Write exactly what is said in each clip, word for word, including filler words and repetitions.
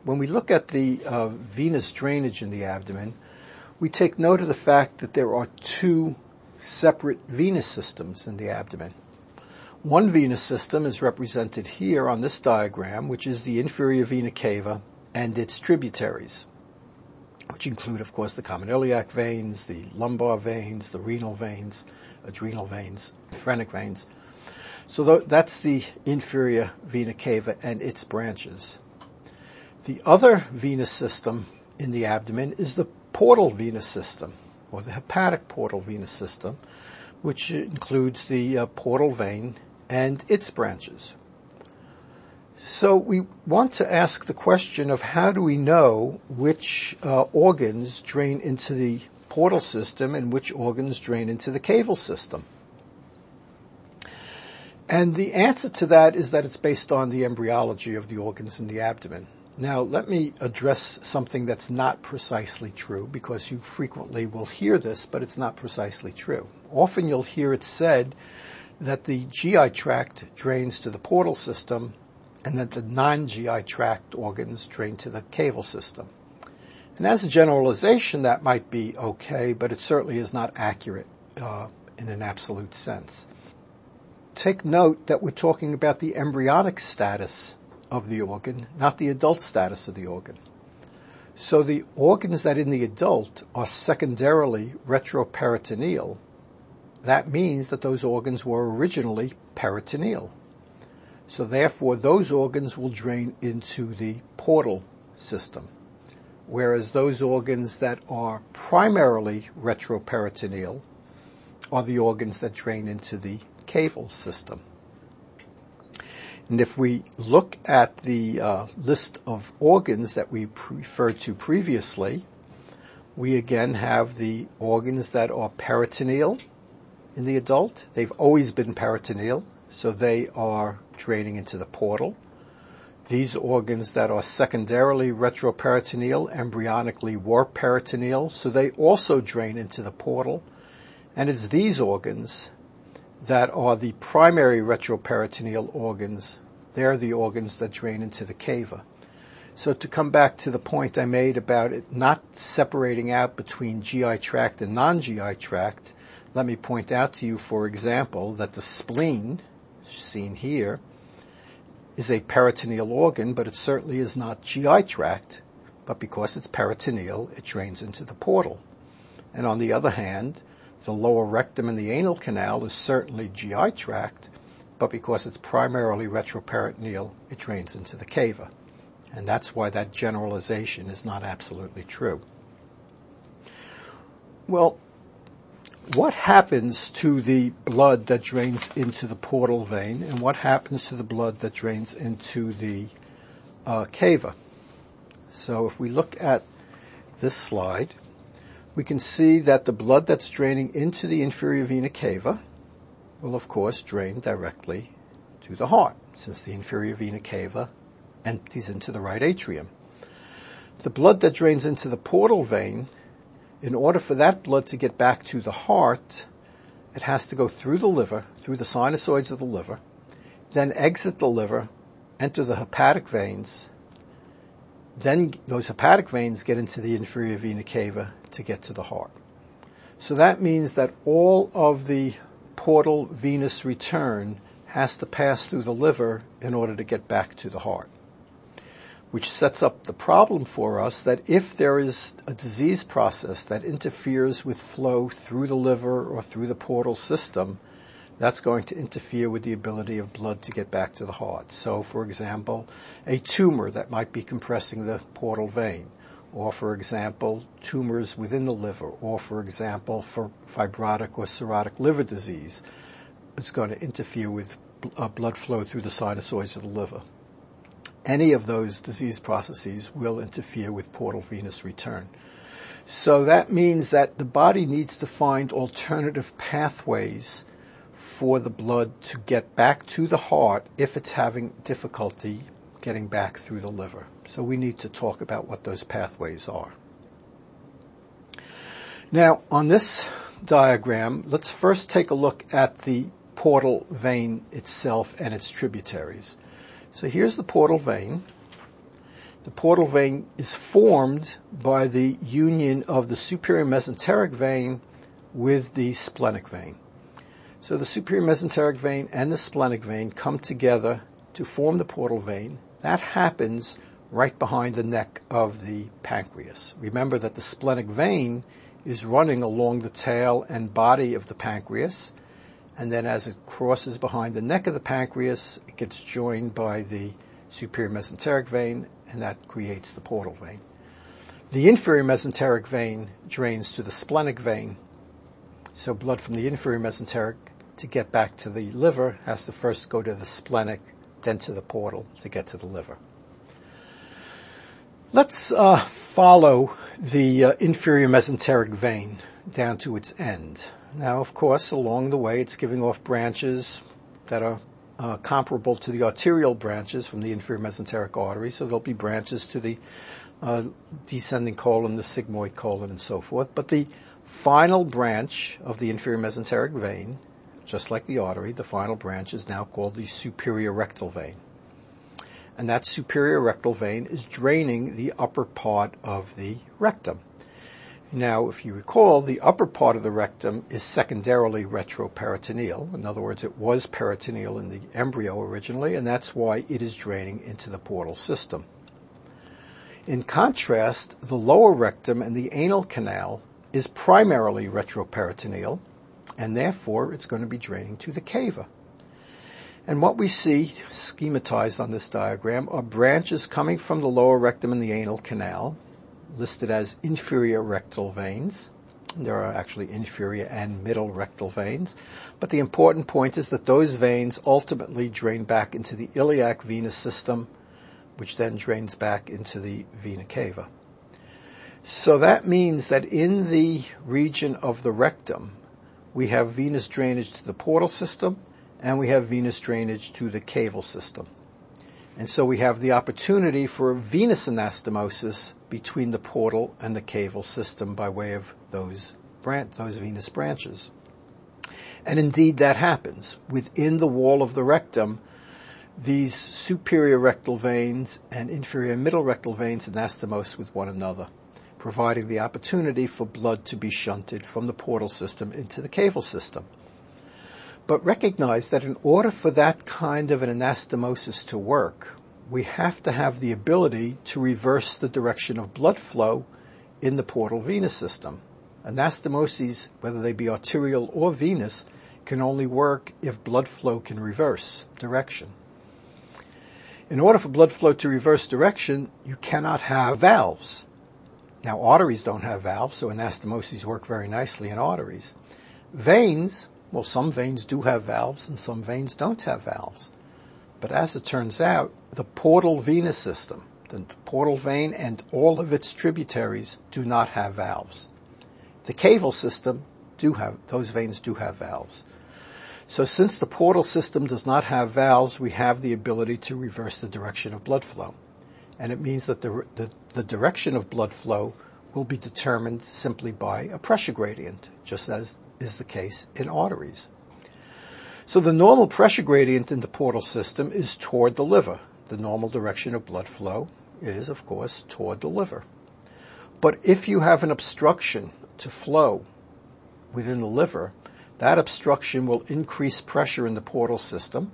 When we look at the uh, venous drainage in the abdomen, we take note of the fact that there are two separate venous systems in the abdomen. One venous system is represented here on this diagram, which is the inferior vena cava and its tributaries, which include, of course, the common iliac veins, the lumbar veins, the renal veins, adrenal veins, phrenic veins. So th- that's the inferior vena cava and its branches. The other venous system in the abdomen is the portal venous system, or the hepatic portal venous system, which includes the uh, portal vein and its branches. So we want to ask the question of how do we know which uh, organs drain into the portal system and which organs drain into the caval system? And the answer to that is that it's based on the embryology of the organs in the abdomen. Now, let me address something that's not precisely true, because you frequently will hear this, but it's not precisely true. Often you'll hear it said that the G I tract drains to the portal system and that the non-G I tract organs drain to the caval system. And as a generalization, that might be okay, but it certainly is not accurate uh, in an absolute sense. Take note that we're talking about the embryonic status of the organ, not the adult status of the organ. So the organs that in the adult are secondarily retroperitoneal, that means that those organs were originally peritoneal. So therefore, those organs will drain into the portal system, whereas those organs that are primarily retroperitoneal are the organs that drain into the caval system. And if we look at the uh, list of organs that we referred to previously, we again have the organs that are peritoneal in the adult. They've always been peritoneal, so they are draining into the portal. These organs that are secondarily retroperitoneal, embryonically were peritoneal, so they also drain into the portal. And it's these organs that are the primary retroperitoneal organs. They're the organs that drain into the cava. So to come back to the point I made about it not separating out between G I tract and non-G I tract, let me point out to you, for example, that the spleen, seen here, is a peritoneal organ, but it certainly is not G I tract, but because it's peritoneal, it drains into the portal. And on the other hand, the lower rectum and the anal canal is certainly G I tract, but because it's primarily retroperitoneal, it drains into the cava. And that's why that generalization is not absolutely true. Well, what happens to the blood that drains into the portal vein, and what happens to the blood that drains into the uh, cava? So if we look at this slide, we can see that the blood that's draining into the inferior vena cava will, of course, drain directly to the heart, since the inferior vena cava empties into the right atrium. The blood that drains into the portal vein, in order for that blood to get back to the heart, it has to go through the liver, through the sinusoids of the liver, then exit the liver, enter the hepatic veins, then those hepatic veins get into the inferior vena cava to get to the heart. So that means that all of the portal venous return has to pass through the liver in order to get back to the heart, which sets up the problem for us that if there is a disease process that interferes with flow through the liver or through the portal system, that's going to interfere with the ability of blood to get back to the heart. So, for example, a tumor that might be compressing the portal vein, or, for example, tumors within the liver, or, for example, for fibrotic or cirrhotic liver disease, is going to interfere with uh, blood flow through the sinusoids of the liver. Any of those disease processes will interfere with portal venous return. So that means that the body needs to find alternative pathways for the blood to get back to the heart if it's having difficulty getting back through the liver. So we need to talk about what those pathways are. Now, on this diagram, let's first take a look at the portal vein itself and its tributaries. So here's the portal vein. The portal vein is formed by the union of the superior mesenteric vein with the splenic vein. So the superior mesenteric vein and the splenic vein come together to form the portal vein. That happens right behind the neck of the pancreas. Remember that the splenic vein is running along the tail and body of the pancreas, and then as it crosses behind the neck of the pancreas, it gets joined by the superior mesenteric vein, and that creates the portal vein. The inferior mesenteric vein drains to the splenic vein, so blood from the inferior mesenteric to get back to the liver has to first go to the splenic, then to the portal to get to the liver. Let's uh, follow the uh, inferior mesenteric vein down to its end. Now, of course, along the way, it's giving off branches that are uh, comparable to the arterial branches from the inferior mesenteric artery. So there'll be branches to the uh, descending colon, the sigmoid colon, and so forth. But the final branch of the inferior mesenteric vein, just like the artery, the final branch is now called the superior rectal vein. And that superior rectal vein is draining the upper part of the rectum. Now, if you recall, the upper part of the rectum is secondarily retroperitoneal. In other words, it was peritoneal in the embryo originally, and that's why it is draining into the portal system. In contrast, the lower rectum and the anal canal is primarily retroperitoneal, and therefore it's going to be draining to the cava. And what we see schematized on this diagram are branches coming from the lower rectum and the anal canal, listed as inferior rectal veins. There are actually inferior and middle rectal veins. But the important point is that those veins ultimately drain back into the iliac venous system, which then drains back into the vena cava. So that means that in the region of the rectum, we have venous drainage to the portal system, and we have venous drainage to the caval system. And so we have the opportunity for venous anastomosis between the portal and the caval system by way of those bran- those venous branches. And indeed that happens. Within the wall of the rectum, these superior rectal veins and inferior middle rectal veins anastomose with one another, providing the opportunity for blood to be shunted from the portal system into the caval system. But recognize that in order for that kind of an anastomosis to work, we have to have the ability to reverse the direction of blood flow in the portal venous system. Anastomoses, whether they be arterial or venous, can only work if blood flow can reverse direction. In order for blood flow to reverse direction, you cannot have valves. Now, arteries don't have valves, so anastomoses work very nicely in arteries. Veins, well, some veins do have valves and some veins don't have valves. But as it turns out, the portal venous system, the portal vein and all of its tributaries do not have valves. The caval system do have, those veins do have valves. So since the portal system does not have valves, we have the ability to reverse the direction of blood flow. And it means that the, the, the direction of blood flow will be determined simply by a pressure gradient, just as is the case in arteries. So the normal pressure gradient in the portal system is toward the liver. The normal direction of blood flow is, of course, toward the liver. But if you have an obstruction to flow within the liver, that obstruction will increase pressure in the portal system,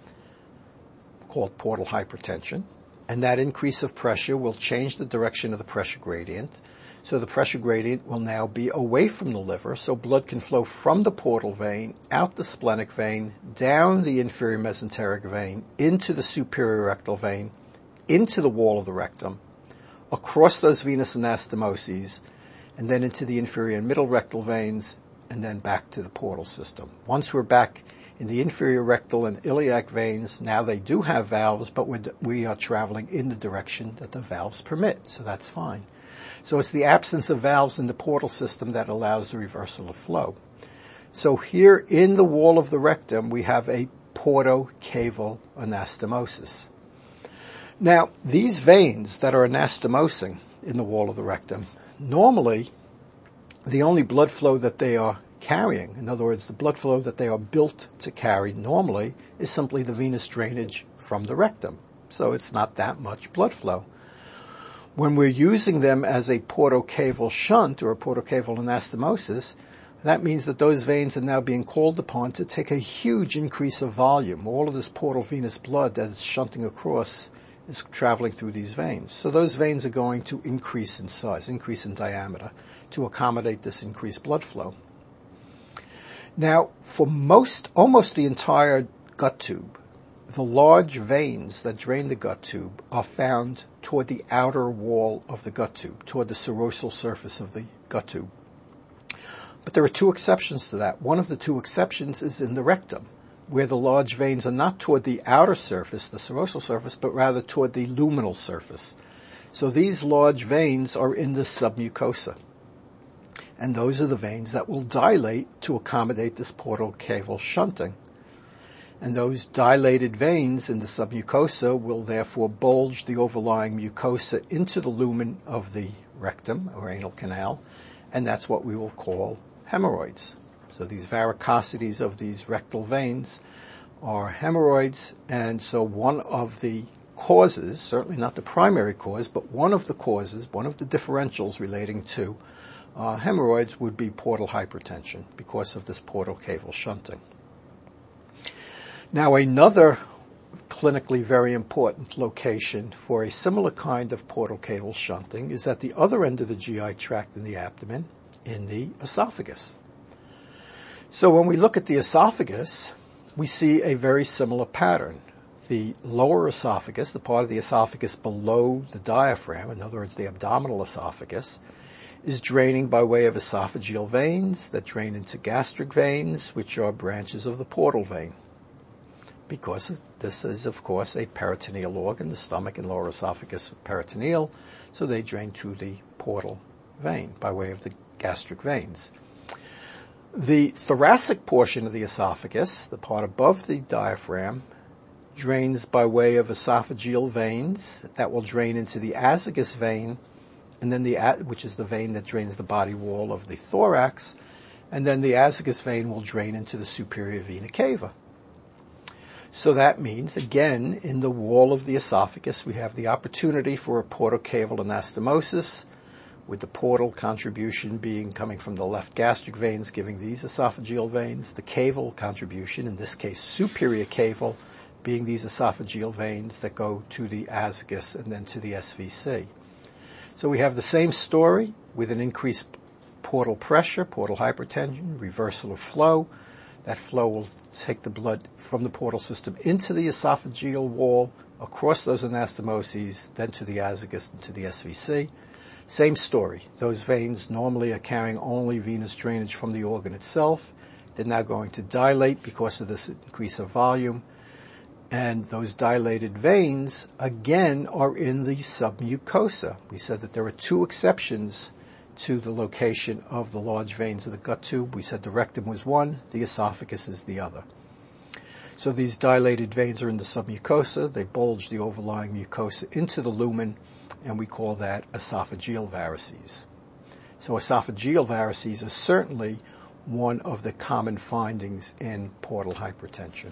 called portal hypertension, and that increase of pressure will change the direction of the pressure gradient. So the pressure gradient will now be away from the liver, so blood can flow from the portal vein, out the splenic vein, down the inferior mesenteric vein, into the superior rectal vein, into the wall of the rectum, across those venous anastomoses, and then into the inferior and middle rectal veins, and then back to the portal system. Once we're back in the inferior rectal and iliac veins, now they do have valves, but we're, we are traveling in the direction that the valves permit, so that's fine. So it's the absence of valves in the portal system that allows the reversal of flow. So here in the wall of the rectum, we have a portocaval anastomosis. Now, these veins that are anastomosing in the wall of the rectum, normally the only blood flow that they are carrying, in other words, the blood flow that they are built to carry normally, is simply the venous drainage from the rectum. So it's not that much blood flow. When we're using them as a portocaval shunt or a portocaval anastomosis, that means that those veins are now being called upon to take a huge increase of volume. All of this portal venous blood that is shunting across is traveling through these veins. So those veins are going to increase in size, increase in diameter to accommodate this increased blood flow. Now, for most, almost the entire gut tube, the large veins that drain the gut tube are found toward the outer wall of the gut tube, toward the serosal surface of the gut tube. But there are two exceptions to that. One of the two exceptions is in the rectum, where the large veins are not toward the outer surface, the serosal surface, but rather toward the luminal surface. So these large veins are in the submucosa. And those are the veins that will dilate to accommodate this portocaval shunting. And those dilated veins in the submucosa will therefore bulge the overlying mucosa into the lumen of the rectum or anal canal, and that's what we will call hemorrhoids. So these varicosities of these rectal veins are hemorrhoids, and so one of the causes, certainly not the primary cause, but one of the causes, one of the differentials relating to uh, hemorrhoids would be portal hypertension because of this portocaval shunting. Now, another clinically very important location for a similar kind of portocaval shunting is at the other end of the G I tract in the abdomen, in the esophagus. So when we look at the esophagus, we see a very similar pattern. The lower esophagus, the part of the esophagus below the diaphragm, in other words, the abdominal esophagus, is draining by way of esophageal veins that drain into gastric veins, which are branches of the portal vein. Because this is, of course, a peritoneal organ, the stomach and lower esophagus are peritoneal, so they drain to the portal vein by way of the gastric veins. The thoracic portion of the esophagus, the part above the diaphragm, drains by way of esophageal veins that will drain into the azygos vein, and then the which is the vein that drains the body wall of the thorax, and then the azygos vein will drain into the superior vena cava. So that means, again, in the wall of the esophagus, we have the opportunity for a portocaval anastomosis, with the portal contribution being coming from the left gastric veins, giving these esophageal veins, the caval contribution, in this case superior caval, being these esophageal veins that go to the azygos and then to the S V C. So we have the same story with an increased portal pressure, portal hypertension, reversal of flow. That flow will take the blood from the portal system into the esophageal wall, across those anastomoses, then to the azygos and to the S V C. Same story. Those veins normally are carrying only venous drainage from the organ itself. They're now going to dilate because of this increase of volume. And those dilated veins, again, are in the submucosa. We said that there are two exceptions to the location of the large veins of the gut tube. We said the rectum was one, the esophagus is the other. So these dilated veins are in the submucosa. They bulge the overlying mucosa into the lumen, and we call that esophageal varices. So esophageal varices are certainly one of the common findings in portal hypertension.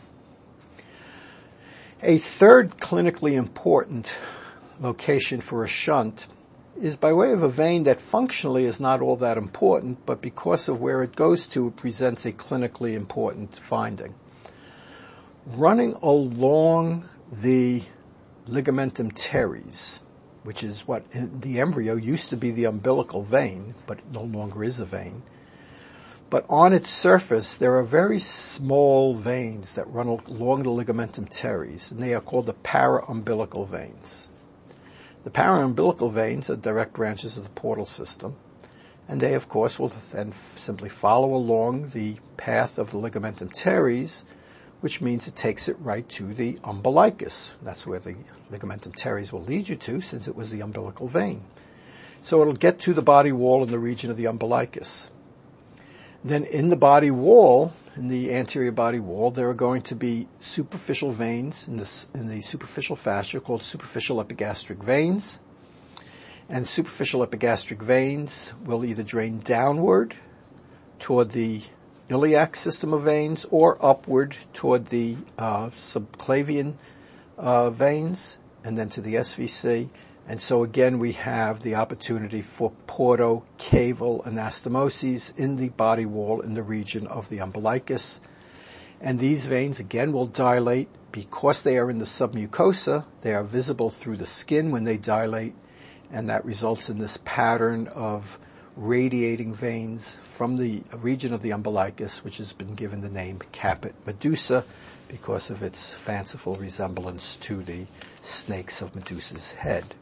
A third clinically important location for a shunt is by way of a vein that functionally is not all that important, but because of where it goes to, it presents a clinically important finding. Running along the ligamentum teres, which is what in the embryo used to be the umbilical vein, but no longer is a vein. But on its surface, there are very small veins that run along the ligamentum teres, and they are called the paraumbilical veins. The paraumbilical veins are direct branches of the portal system, and they, of course, will then simply follow along the path of the ligamentum teres, which means it takes it right to the umbilicus. That's where the ligamentum teres will lead you to, since it was the umbilical vein. So it'll get to the body wall in the region of the umbilicus. Then in the body wall, in the anterior body wall, there are going to be superficial veins in, this, in the superficial fascia called superficial epigastric veins. And superficial epigastric veins will either drain downward toward the iliac system of veins or upward toward the uh, subclavian uh, veins and then to the S V C. And so again, we have the opportunity for portocaval anastomoses in the body wall in the region of the umbilicus. And these veins, again, will dilate because they are in the submucosa. They are visible through the skin when they dilate, and that results in this pattern of radiating veins from the region of the umbilicus, which has been given the name caput medusa because of its fanciful resemblance to the snakes of Medusa's head.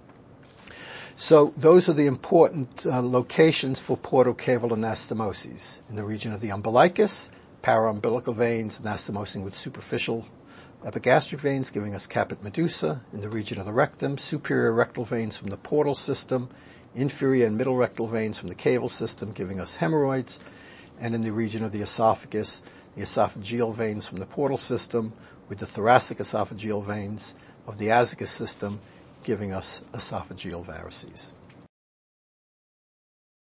So those are the important uh, locations for portocaval anastomoses. In the region of the umbilicus, paraumbilical veins anastomosing with superficial epigastric veins, giving us caput medusa. In the region of the rectum, superior rectal veins from the portal system, inferior and middle rectal veins from the caval system, giving us hemorrhoids. And in the region of the esophagus, the esophageal veins from the portal system with the thoracic esophageal veins of the azygous system, giving us esophageal varices.